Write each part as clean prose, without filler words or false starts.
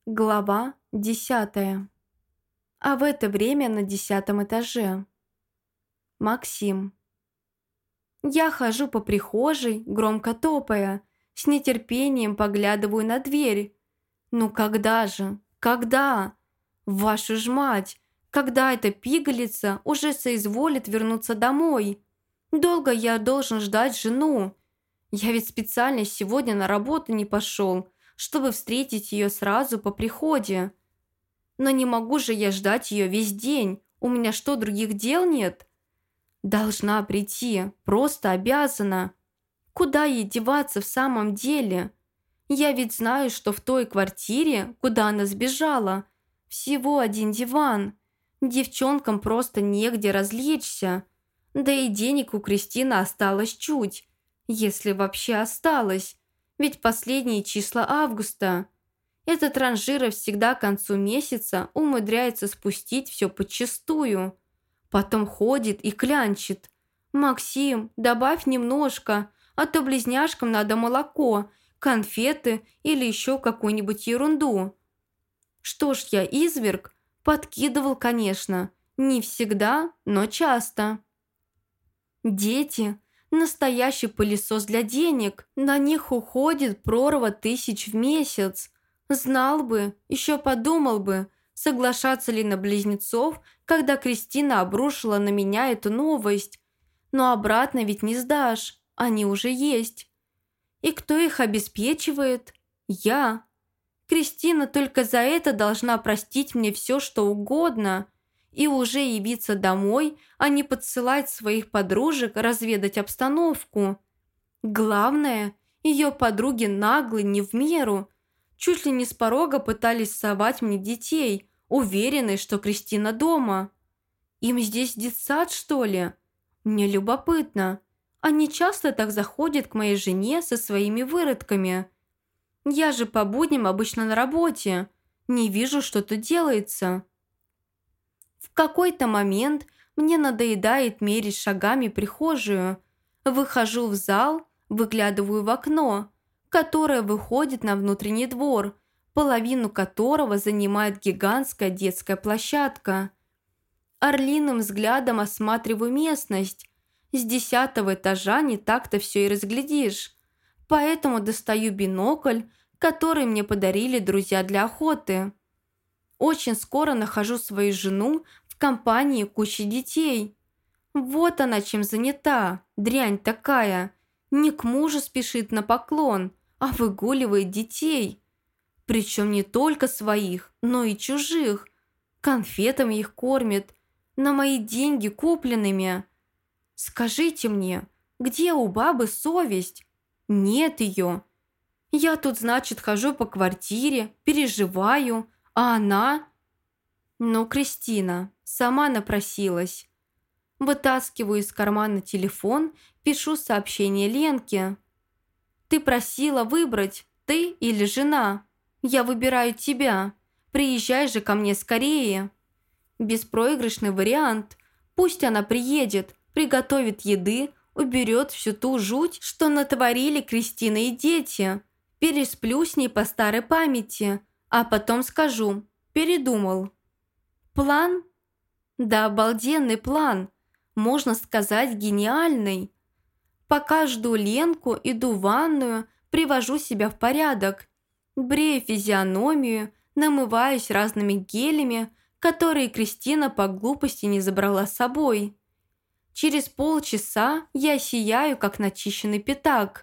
Глава 10. А в это время на 10-м этаже. Максим. Я хожу по прихожей, громко топая, с нетерпением поглядываю на дверь. Ну когда же? Когда? Вашу ж мать! Когда эта пигалица уже соизволит вернуться домой? Долго я должен ждать жену? Я ведь специально сегодня на работу не пошел, чтобы встретить ее сразу по приходе. Но не могу же я ждать ее весь день. У меня что, других дел нет? Должна прийти, просто обязана. Куда ей деваться в самом деле? Я ведь знаю, что в той квартире, куда она сбежала, всего один диван. Девчонкам просто негде развлечься. Да и денег у Кристины осталось чуть, если вообще осталось. Ведь последние числа августа. Этот транжира всегда к концу месяца умудряется спустить все подчистую. Потом ходит и клянчит. «Максим, добавь немножко, а то близняшкам надо молоко, конфеты или еще какую-нибудь ерунду». Что ж я, изверг? Подкидывал, конечно. Не всегда, но часто. Дети – настоящий пылесос для денег. На них уходит прорва тысяч в месяц. Знал бы, еще подумал бы, соглашаться ли на близнецов, когда Кристина обрушила на меня эту новость. Но обратно ведь не сдашь, они уже есть. И кто их обеспечивает? Я. Кристина только за это должна простить мне все, что угодно, и уже явиться домой, а не подсылать своих подружек разведать обстановку. Главное, ее подруги наглы не в меру. Чуть ли не с порога пытались совать мне детей, уверенные, что Кристина дома. Им здесь детсад, что ли? Мне любопытно. Они часто так заходят к моей жене со своими выродками. Я же по будням обычно на работе. Не вижу, что тут делается. В какой-то момент мне надоедает мерить шагами прихожую. Выхожу в зал, выглядываю в окно, которое выходит на внутренний двор, половину которого занимает гигантская детская площадка. Орлиным взглядом осматриваю местность. С 10-го этажа не так-то все и разглядишь. Поэтому достаю бинокль, который мне подарили друзья для охоты. Очень скоро нахожу свою жену в компании кучи детей. Вот она чем занята, дрянь такая. Не к мужу спешит на поклон, а выгуливает детей. Причем не только своих, но и чужих. Конфетами их кормит, на мои деньги купленными. Скажите мне, где у бабы совесть? Нет ее. Я тут, значит, хожу по квартире, переживаю, а она... Ну, Кристина, сама напросилась. Вытаскиваю из кармана телефон, пишу сообщение Ленке. «Ты просила выбрать, ты или жена. Я выбираю тебя. Приезжай же ко мне скорее». Беспроигрышный вариант. Пусть она приедет, приготовит еды, уберет всю ту жуть, что натворили Кристина и дети. Пересплю с ней по старой памяти, а потом скажу «передумал». План? Да, обалденный план. Можно сказать, гениальный. Пока жду Ленку, иду в ванную, привожу себя в порядок. Брею физиономию, намываюсь разными гелями, которые Кристина по глупости не забрала с собой. Через полчаса я сияю, как начищенный пятак.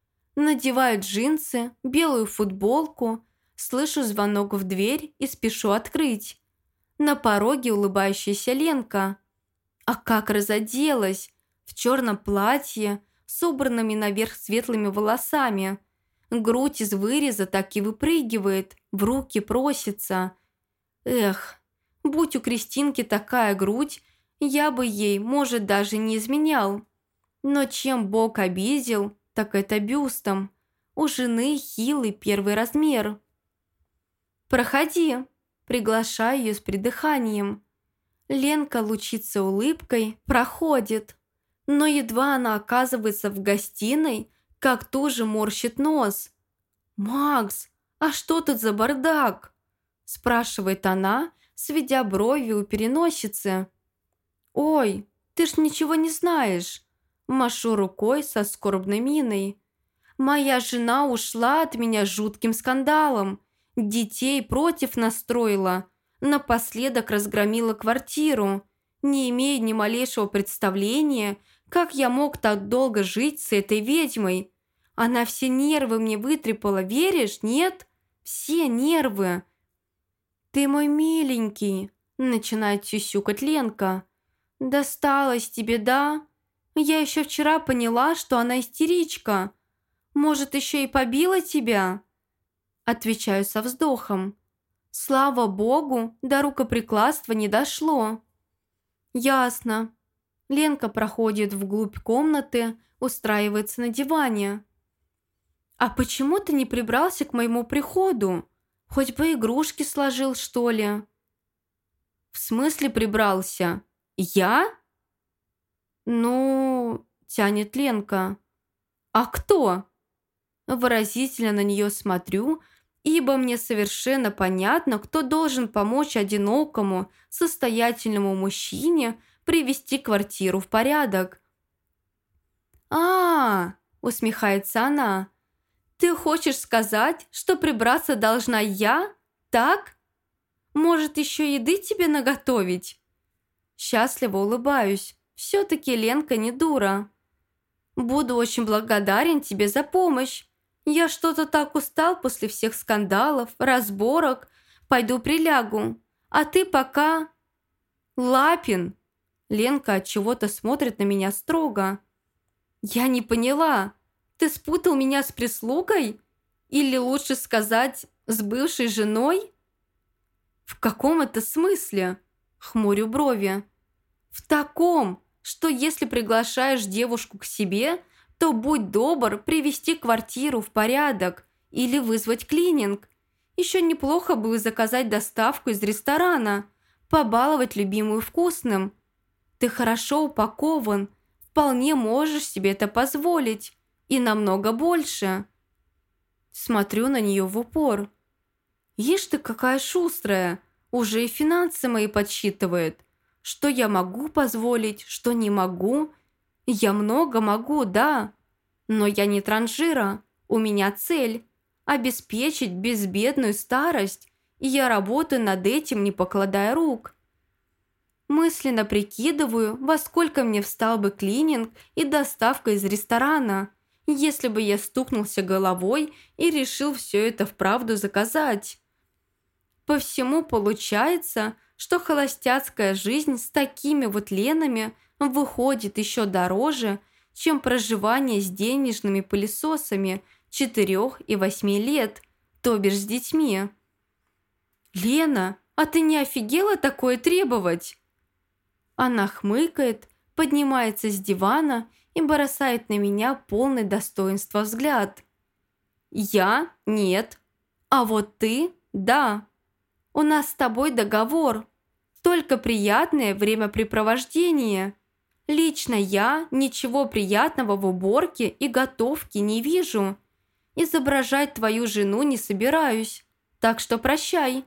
Надеваю джинсы, белую футболку, слышу звонок в дверь и спешу открыть. На пороге улыбающаяся Ленка. А как разоделась! В черном платье, с убранными наверх светлыми волосами. Грудь из выреза так и выпрыгивает, в руки просится. Эх, будь у Кристинки такая грудь, я бы ей, может, даже не изменял. Но чем Бог обидел, так это бюстом. У жены хилый первый размер. «Проходи», приглашаю ее с придыханием. Ленка лучится улыбкой, проходит. Но едва она оказывается в гостиной, как тоже морщит нос. «Макс, а что тут за бардак?» спрашивает она, сведя брови у переносицы. «Ой, ты ж ничего не знаешь!» Машу рукой со скорбной миной. «Моя жена ушла от меня жутким скандалом. Детей против настроила. Напоследок разгромила квартиру. Не имея ни малейшего представления, как я мог так долго жить с этой ведьмой. Она все нервы мне вытрепала, веришь, нет? Все нервы!» «Ты мой миленький!» – начинает сюсюкать Ленка. «Досталось тебе, да? Я еще вчера поняла, что она истеричка. Может, еще и побила тебя?» Отвечаю со вздохом. Слава богу, до рукоприкладства не дошло. «Ясно». Ленка проходит вглубь комнаты, устраивается на диване. «А почему ты не прибрался к моему приходу? Хоть бы игрушки сложил, что ли?» «В смысле прибрался? Я?» «Ну...» – тянет Ленка. «А кто?» Выразительно на нее смотрю, ибо мне совершенно понятно, кто должен помочь одинокому, состоятельному мужчине привести квартиру в порядок. Усмехается она. «Ты хочешь сказать, что прибраться должна я? Так? Может, еще еды тебе наготовить?» Счастливо улыбаюсь. Все-таки Ленка не дура. «Буду очень благодарен тебе за помощь. Я что-то так устал после всех скандалов, разборок. Пойду прилягу. А ты пока...» «Лапин!» Ленка от чего-то смотрит на меня строго. «Я не поняла. Ты спутал меня с прислугой? Или лучше сказать, с бывшей женой?» «В каком это смысле?» Хмурю брови. «В таком, что если приглашаешь девушку к себе, то будь добр привести квартиру в порядок или вызвать клининг. Еще неплохо бы заказать доставку из ресторана, побаловать любимую вкусным. Ты хорошо упакован, вполне можешь себе это позволить, и намного больше». Смотрю на нее в упор. «Ишь ты, какая шустрая, уже и финансы мои подсчитывает. Что я могу позволить, что не могу. Я много могу, да. Но я не транжира. У меня цель – обеспечить безбедную старость, и я работаю над этим, не покладая рук. Мысленно прикидываю, во сколько мне встал бы клининг и доставка из ресторана, если бы я стукнулся головой и решил все это вправду заказать. По всему получается, что холостяцкая жизнь с такими вот Ленами выходит еще дороже, чем проживание с денежными пылесосами 4 и 8 лет, то бишь с детьми. «Лена, а ты не офигела такое требовать?» Она хмыкает, поднимается с дивана и бросает на меня полный достоинства взгляд. «Я? Нет. А вот ты? Да. У нас с тобой договор. Только приятное времяпрепровождение. Лично я ничего приятного в уборке и готовке не вижу. Изображать твою жену не собираюсь, так что прощай».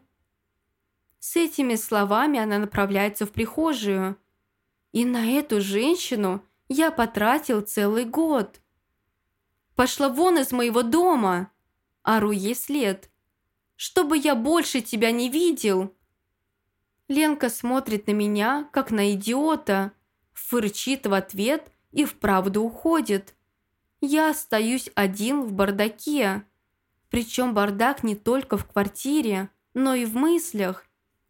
С этими словами она направляется в прихожую. И на эту женщину я потратил целый год. «Пошла вон из моего дома!» Ору ей вслед. «Чтобы я больше тебя не видел!» Ленка смотрит на меня, как на идиота, фырчит в ответ и вправду уходит. Я остаюсь один в бардаке. Причем бардак не только в квартире, но и в мыслях.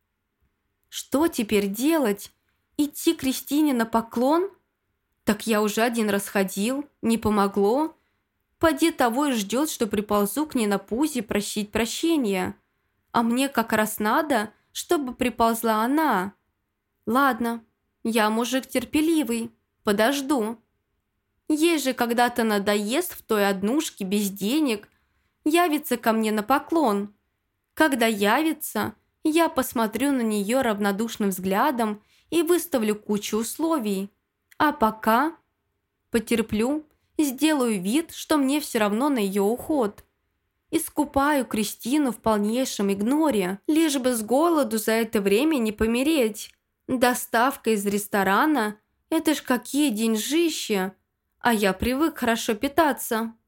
Что теперь делать? Идти к Кристине на поклон? Так я уже один раз ходил, не помогло. Поди того и ждет, что приползу к ней на пузе просить прощения. А мне как раз надо, чтобы приползла она. Ладно, я мужик терпеливый, подожду. Ей же когда-то надоест в той однушке без денег, явится ко мне на поклон. Когда явится, я посмотрю на нее равнодушным взглядом и выставлю кучу условий. А пока потерплю, сделаю вид, что мне все равно на ее уход. и скупаю Кристину в полнейшем игноре, лишь бы с голоду за это время не помереть. Доставка из ресторана – это ж какие деньжища, а я привык хорошо питаться.